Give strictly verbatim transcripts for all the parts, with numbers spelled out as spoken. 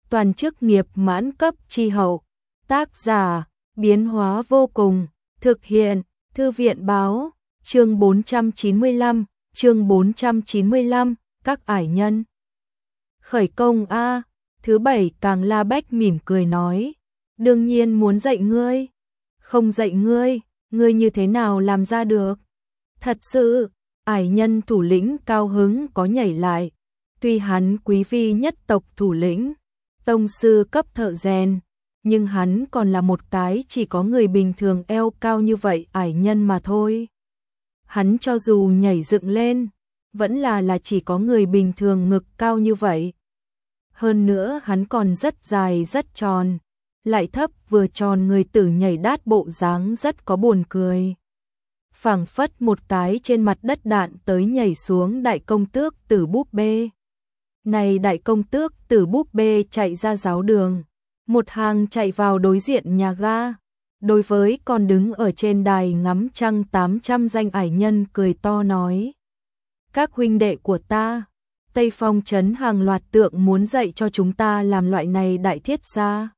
toàn chức nghiệp mãn cấp chi hậu. Tác giả, biến hóa vô cùng, thực hiện, Thư viện báo, chương bốn trăm chín mươi lăm, chương bốn trăm chín mươi lăm, các ải nhân. Khởi công a. Thứ bảy Càng La Bách mỉm cười nói, đương nhiên muốn dạy ngươi. Không dạy ngươi, ngươi như thế nào làm ra được? Thật sự, ải nhân thủ lĩnh cao hứng có nhảy lại. Tuy hắn quý vi nhất tộc thủ lĩnh, tông sư cấp thợ rèn, nhưng hắn còn là một cái chỉ có người bình thường eo cao như vậy ải nhân mà thôi. Hắn cho dù nhảy dựng lên, vẫn là là chỉ có người bình thường ngực cao như vậy. Hơn nữa hắn còn rất dài rất tròn, lại thấp vừa tròn người tử nhảy đát bộ dáng rất có buồn cười. Phảng phất một cái trên mặt đất đạn tới nhảy xuống đại công tước tử búp bê. Này đại công tước tử búp bê chạy ra giáo đường, một hàng chạy vào đối diện nhà ga. Đối với còn đứng ở trên đài ngắm trăng tám trăm danh ải nhân cười to nói, các huynh đệ của ta, Tây Phong trấn hàng loạt tượng muốn dạy cho chúng ta làm loại này đại thiết gia.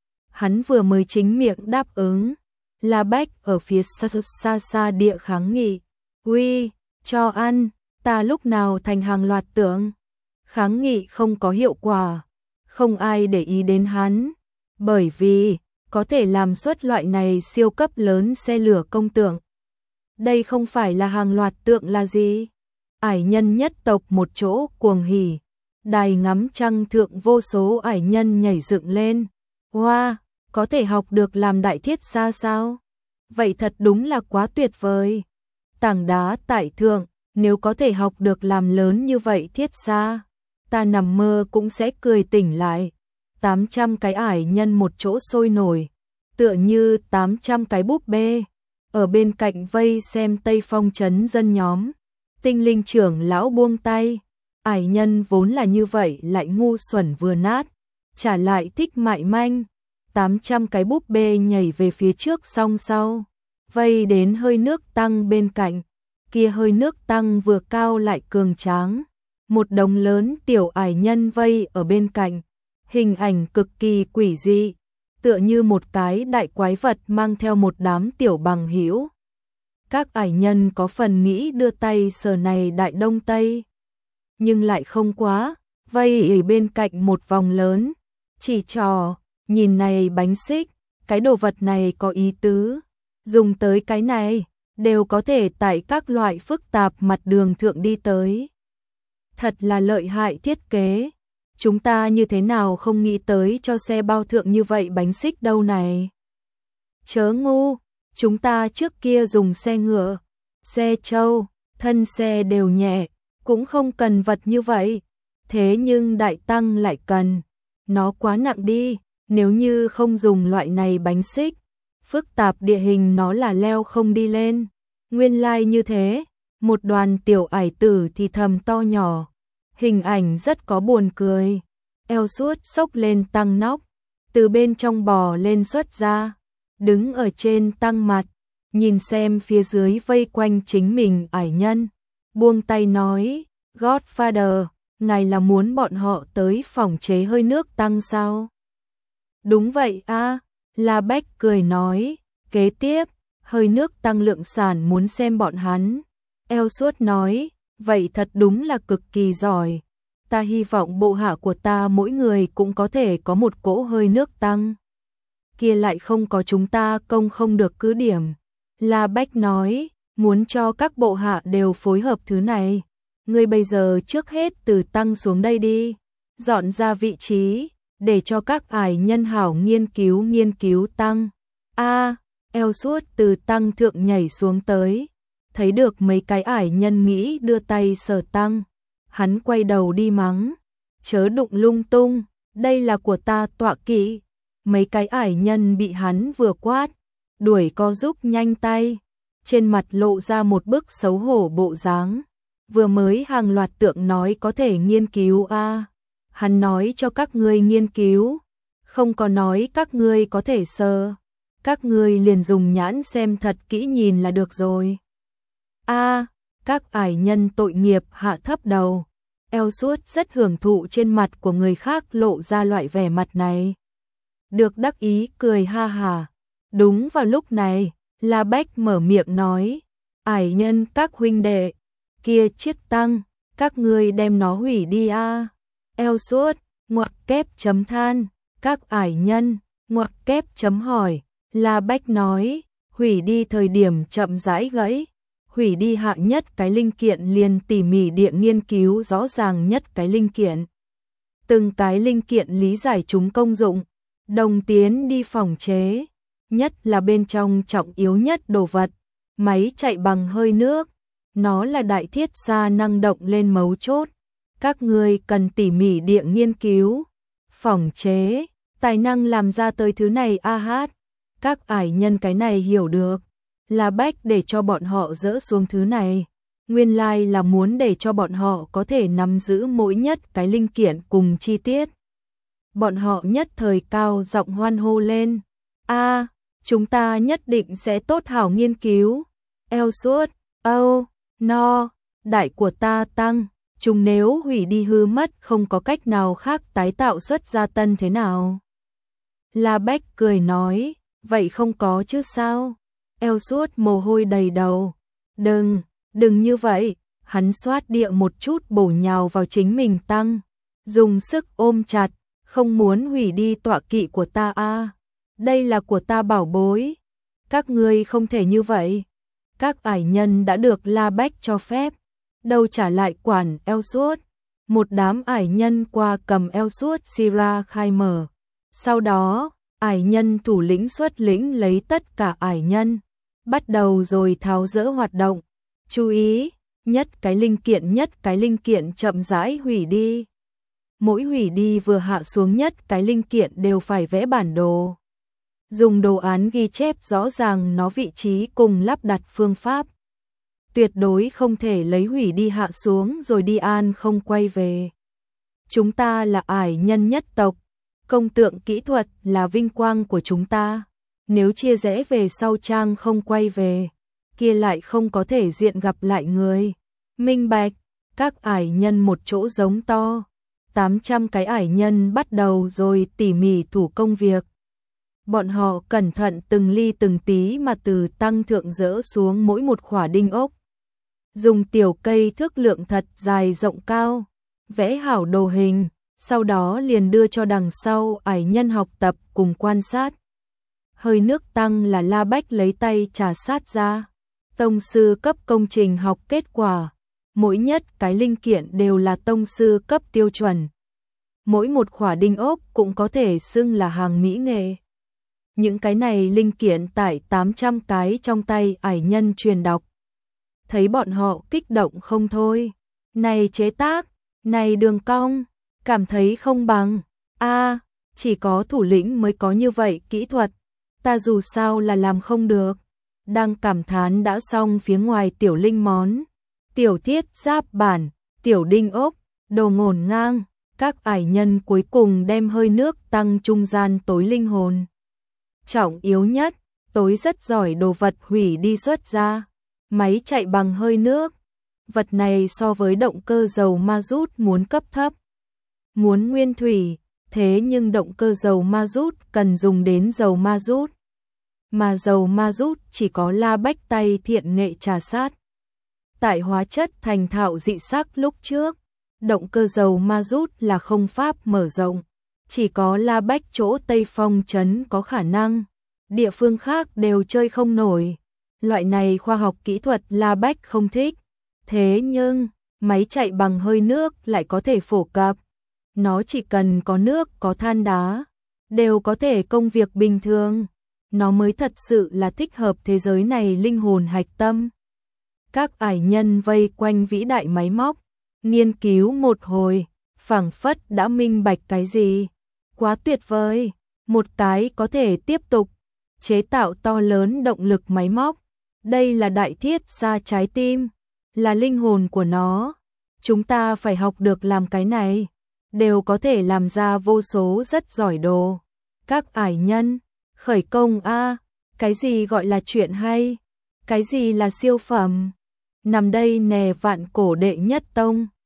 Hắn vừa mới chính miệng đáp ứng, La Bách ở phía xa xa, xa địa kháng nghị, uy, cho ăn, ta lúc nào thành hàng loạt tượng. Kháng nghị không có hiệu quả, không ai để ý đến hắn, bởi vì có thể làm xuất loại này siêu cấp lớn xe lửa công tượng. Đây không phải là hàng loạt tượng là gì? Ải nhân nhất tộc một chỗ cuồng hỉ, đài ngắm trăng thượng vô số ải nhân nhảy dựng lên. Wow, có thể học được làm đại thiết gia sao? Vậy thật đúng là quá tuyệt vời. Tảng đá tại thượng, nếu có thể học được làm lớn như vậy thiết gia, ta nằm mơ cũng sẽ cười tỉnh lại. tám trăm cái ải nhân một chỗ sôi nổi, tựa như tám trăm cái búp bê, ở bên cạnh vây xem Tây Phong trấn dân nhóm. Tinh linh trưởng lão buông tay, ải nhân vốn là như vậy lại ngu xuẩn vừa nát, trả lại thích mại manh. tám trăm cái búp bê nhảy về phía trước song sau, vây đến hơi nước tăng bên cạnh, kia hơi nước tăng vừa cao lại cường tráng. Một đống lớn tiểu ải nhân vây ở bên cạnh, hình ảnh cực kỳ quỷ dị, tựa như một cái đại quái vật mang theo một đám tiểu bằng hữu. Các ải nhân có phần nghĩ đưa tay sờ này đại đông tây, nhưng lại không quá, vây ở bên cạnh một vòng lớn, chỉ trò, nhìn này bánh xích, cái đồ vật này có ý tứ, dùng tới cái này, đều có thể tại các loại phức tạp mặt đường thượng đi tới. Thật là lợi hại thiết kế, chúng ta như thế nào không nghĩ tới cho xe bao thượng như vậy bánh xích đâu này. Chớ ngu, chúng ta trước kia dùng xe ngựa, xe trâu, thân xe đều nhẹ, cũng không cần vật như vậy. Thế nhưng đại tăng lại cần, nó quá nặng đi, nếu như không dùng loại này bánh xích, phức tạp địa hình nó là leo không đi lên. Nguyên lai like như thế, một đoàn tiểu ải tử thì thầm to nhỏ, hình ảnh rất có buồn cười. Eo suốt xốc lên tăng nóc, từ bên trong bò lên xuất ra, đứng ở trên tăng mặt, nhìn xem phía dưới vây quanh chính mình ải nhân, buông tay nói, Godfather, ngài là muốn bọn họ tới phòng chế hơi nước tăng sao? Đúng vậy a, La Bách cười nói, kế tiếp, hơi nước tăng lượng sản muốn xem bọn hắn. Eo suốt nói, vậy thật đúng là cực kỳ giỏi. Ta hy vọng bộ hạ của ta mỗi người cũng có thể có một cỗ hơi nước tăng. Kia lại không có chúng ta công không được cứ điểm. La Bách nói, muốn cho các bộ hạ đều phối hợp thứ này. Ngươi bây giờ trước hết từ tăng xuống đây đi, dọn ra vị trí, để cho các ải nhân hảo nghiên cứu nghiên cứu tăng. A, eo suốt từ tăng thượng nhảy xuống tới, thấy được mấy cái ải nhân nghĩ đưa tay sờ tăng. Hắn quay đầu đi mắng, chớ đụng lung tung, đây là của ta tọa kỵ. Mấy cái ải nhân bị hắn vừa quát, đuổi co giúp nhanh tay, trên mặt lộ ra một bức xấu hổ bộ dáng. Vừa mới hàng loạt tượng nói có thể nghiên cứu a, à. Hắn nói cho các ngươi nghiên cứu, không có nói các ngươi có thể sờ, các ngươi liền dùng nhãn xem thật kỹ nhìn là được rồi. A, à, các ải nhân tội nghiệp hạ thấp đầu, Elsuốt rất hưởng thụ trên mặt của người khác lộ ra loại vẻ mặt này. Được đắc ý cười ha hà. Đúng vào lúc này, La Bách mở miệng nói, ải nhân các huynh đệ, kia chiếc tăng, các ngươi đem nó hủy đi a. À. Elsuốt, ngoặc kép chấm than, các ải nhân, ngoặc kép chấm hỏi, La Bách nói, hủy đi thời điểm chậm rãi gãy, hủy đi hạng nhất cái linh kiện liền tỉ mỉ địa nghiên cứu rõ ràng nhất cái linh kiện. Từng cái linh kiện lý giải chúng công dụng, đồng tiến đi phòng chế, nhất là bên trong trọng yếu nhất đồ vật, máy chạy bằng hơi nước, nó là đại thiết gia năng động lên mấu chốt, các ngươi cần tỉ mỉ địa nghiên cứu, phòng chế, tài năng làm ra tới thứ này a hát, các ải nhân cái này hiểu được, là Bách để cho bọn họ dỡ xuống thứ này, nguyên lai là muốn để cho bọn họ có thể nắm giữ mỗi nhất cái linh kiện cùng chi tiết. Bọn họ nhất thời cao giọng hoan hô lên, a, chúng ta nhất định sẽ tốt hảo nghiên cứu. Elsuốt, âu, no, đại của ta tăng, chúng nếu hủy đi hư mất không có cách nào khác tái tạo xuất ra tân thế nào. La Bách cười nói, vậy không có chứ sao. Elsuốt mồ hôi đầy đầu, đừng, đừng như vậy, hắn xoát địa một chút bổ nhào vào chính mình tăng, dùng sức ôm chặt, không muốn hủy đi tọa kỵ của ta a, à. Đây là của ta bảo bối, các ngươi không thể như vậy. Các ải nhân đã được La Bách cho phép, đâu trả lại quản Elsuốt. Một đám ải nhân qua cầm Elsuốt Sira khai mở. Sau đó, ải nhân thủ lĩnh xuất lĩnh lấy tất cả ải nhân, bắt đầu rồi tháo dỡ hoạt động. Chú ý, nhất cái linh kiện nhất cái linh kiện chậm rãi hủy đi. Mỗi hủy đi vừa hạ xuống nhất cái linh kiện đều phải vẽ bản đồ. Dùng đồ án ghi chép rõ ràng nó vị trí cùng lắp đặt phương pháp. Tuyệt đối không thể lấy hủy đi hạ xuống rồi đi an không quay về. Chúng ta là ải nhân nhất tộc, công tượng kỹ thuật là vinh quang của chúng ta. Nếu chia rẽ về sau trang không quay về, kia lại không có thể diện gặp lại người. Minh bạch, các ải nhân một chỗ giống to. tám trăm cái ải nhân bắt đầu rồi tỉ mỉ thủ công việc. Bọn họ cẩn thận từng ly từng tí mà từ tăng thượng dỡ xuống mỗi một khỏa đinh ốc. Dùng tiểu cây thước lượng thật dài rộng cao, vẽ hảo đồ hình, sau đó liền đưa cho đằng sau ải nhân học tập cùng quan sát. Hơi nước tăng là La Bách lấy tay trà sát ra. Tông sư cấp công trình học kết quả, mỗi nhất cái linh kiện đều là tông sư cấp tiêu chuẩn. Mỗi một khỏa đinh ốc cũng có thể xưng là hàng mỹ nghệ. Những cái này linh kiện tại tám trăm cái trong tay ải nhân truyền đọc. Thấy bọn họ kích động không thôi. Này chế tác, này đường cong, cảm thấy không bằng. A, chỉ có thủ lĩnh mới có như vậy kỹ thuật. Ta dù sao là làm không được. Đang cảm thán đã xong phía ngoài tiểu linh món. Tiểu thiết giáp bản, tiểu đinh ốc, đồ ngổn ngang. Các ải nhân cuối cùng đem hơi nước tăng trung gian tối linh hồn. Trọng yếu nhất, tối rất giỏi đồ vật hủy đi xuất ra. Máy chạy bằng hơi nước. Vật này so với động cơ dầu ma rút muốn cấp thấp. Muốn nguyên thủy, thế nhưng động cơ dầu ma rút cần dùng đến dầu ma rút. Mà dầu ma rút chỉ có La Bách tay thiện nghệ trà sát. Tại hóa chất thành thạo dị sắc lúc trước, động cơ dầu ma rút là không pháp mở rộng. Chỉ có La Bách chỗ Tây Phong trấn có khả năng, địa phương khác đều chơi không nổi. Loại này khoa học kỹ thuật La Bách không thích. Thế nhưng, máy chạy bằng hơi nước lại có thể phổ cập. Nó chỉ cần có nước, có than đá, đều có thể công việc bình thường. Nó mới thật sự là thích hợp thế giới này linh hồn hạch tâm. Các ải nhân vây quanh vĩ đại máy móc, nghiên cứu một hồi, phảng phất đã minh bạch cái gì. Quá tuyệt vời, một cái có thể tiếp tục chế tạo to lớn động lực máy móc. Đây là đại thiết xa trái tim, là linh hồn của nó. Chúng ta phải học được làm cái này, đều có thể làm ra vô số rất giỏi đồ. Các ải nhân, khởi công a, cái gì gọi là chuyện hay, cái gì là siêu phẩm. Nằm đây nè vạn cổ đệ nhất tông.